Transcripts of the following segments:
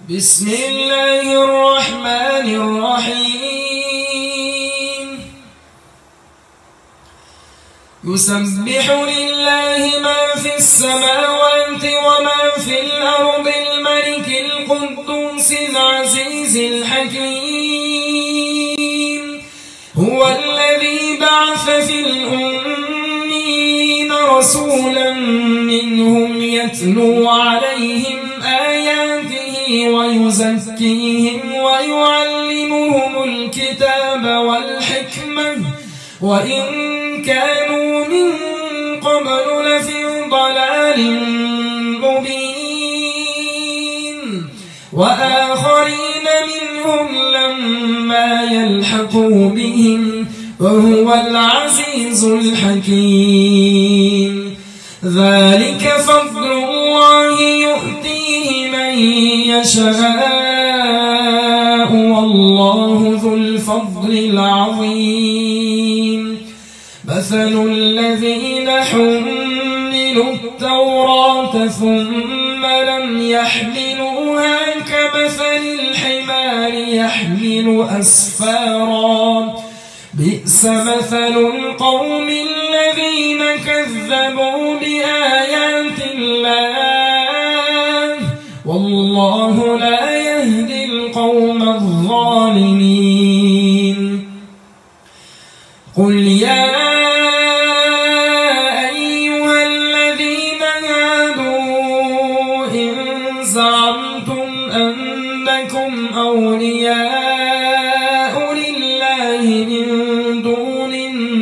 بسم الله الرحمن الرحيم يسبح لله ما في السماوات وما في الأرض الملك القدوس العزيز الحكيم هو الذي بعث في الأمين رسولا منهم يتلو عليهم آياته ويزكيهم ويعلمهم الكتاب والحكمة وإن كانوا من قبل لفي ضلال مبين وآخرين منهم لما يلحقوا بهم وهو العزيز الحكيم ذلك فضل الله يؤتيه من يشاء والله ذو الفضل العظيم مثل الذين حملوا التوراة ثم لم يحملوها كمثل الحمار يحمل أسفارا بئس مثل القوم الذين كذبوا بآيات الله والله لا يهدي القوم الظالمين قل يا أيها الذين هادوا إن زعمتم أنكم أولياء لله من دون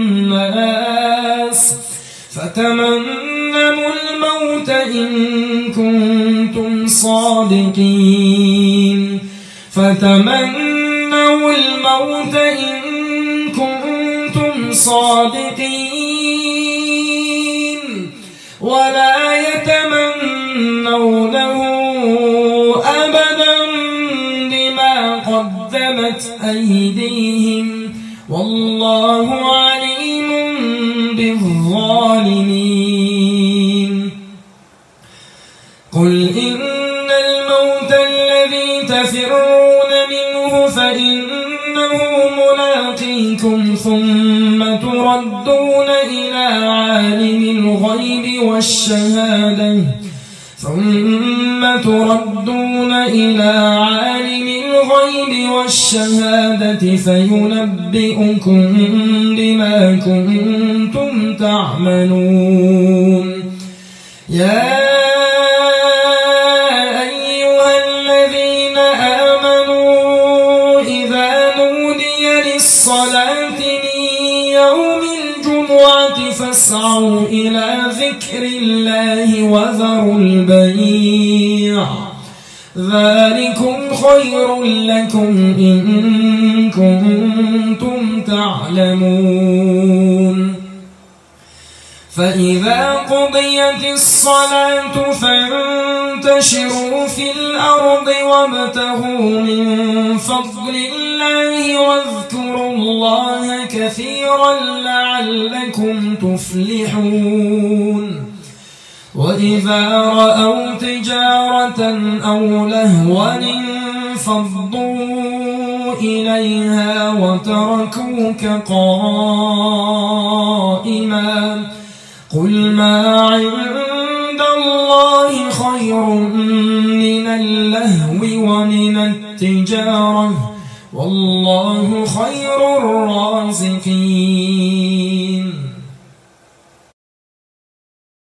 الناس فتمنوا الموت إن كنتم صادقين فتمنوا الموت إن كنتم صادقين ولا يتمنونه أبدا بما قدمت أيديهم والله عليم بالظالمين قل إن الموت الذي تفرون منه فإنه ملاقيكم ثم تردون إلى عالم الغيب والشهادة فينبئكم بما كنتم تعملون يا أيها الذين آمنوا إذا نودي للصلاة من يوم الجمعة فاسعوا إلى ذكر الله وذروا البيع ذلكم خير لكم إن كنتم تعلمون فإذا قضيت الصلاة فانتشروا في الأرض وابتغوا من فضل الله واذكروا الله كثيرا لعلكم تفلحون وإذا رأوا تجارة أو لهوا انفضوا إليها وتركوك قائما قل ما عند الله خير من اللهو ومن التجارة والله خير الرازقين